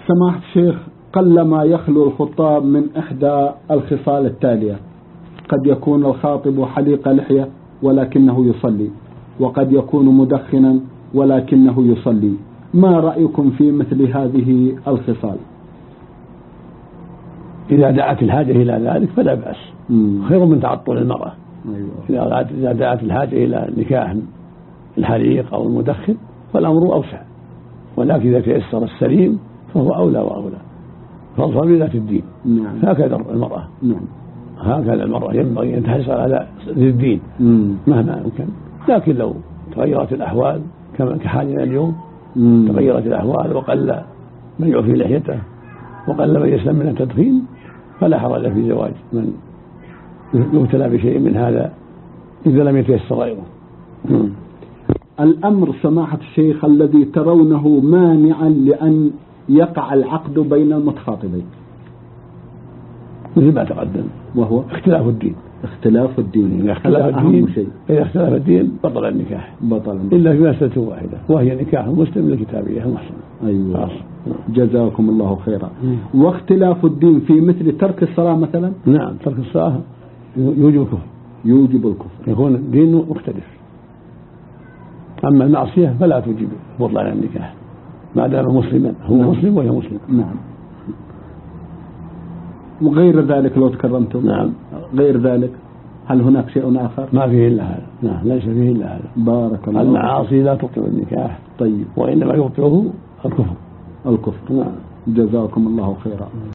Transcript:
سماحة الشيخ، قلما يخلو الخطاب من إحدى الخصال التالية: قد يكون الخاطب حليق لحية ولكنه يصلي، وقد يكون مدخنا ولكنه يصلي، ما رأيكم في مثل هذه الخصال؟ إذا دعت الحاجة إلى ذلك فلا بأس، خير من تعطل المرأة. إذا دعت الحاجة إلى نكاح الحليق أو المدخن فالأمر أوسع، ولكن إذا تيسر السليم فهو أولى وأولى، فاظفر بذات الدين. هكذا المرأة، هكذا المرأة ينبغي أن تحرص على الدين مهما أمكن. لكن لو تغيرت الأحوال كحالنا اليوم، تغيرت الأحوال وقل من يعفي لحيته وقل من يسلم من التدخين، فلا حرج في زواج من يبتلى بشيء من هذا إذا لم يتيسر غيره. الأمر سماحة الشيخ الذي ترونه مانعا لأن يقع العقد بين المتخاطبين مثل ما تقدم، وهو اختلاف الدين. اختلاف الدين، إذا اختلاف الدين بطل النكاح، إلا في مسألة واحدة وهي نكاح المسلم لكتابية المحسن. أيوة. جزاكم الله خيرا. واختلاف الدين في مثل ترك الصلاة مثلا؟ نعم، ترك الصلاة يوجب الكفر، يكون الدين مختلف. أما المعصية فلا توجب بطلان النكاح ما دام مسلما، هو مسلم وهي مسلم. نعم. وغير ذلك لو تكرمتم؟ نعم. غير ذلك هل هناك شيء آخر؟ ما فيه إلا هذا. نعم، ليس فيه إلا هذا. بارك الله. المعاصي لا تبطل النكاح. طيب. وإنما يبطله الكفر. نعم. جزاكم الله خيرا.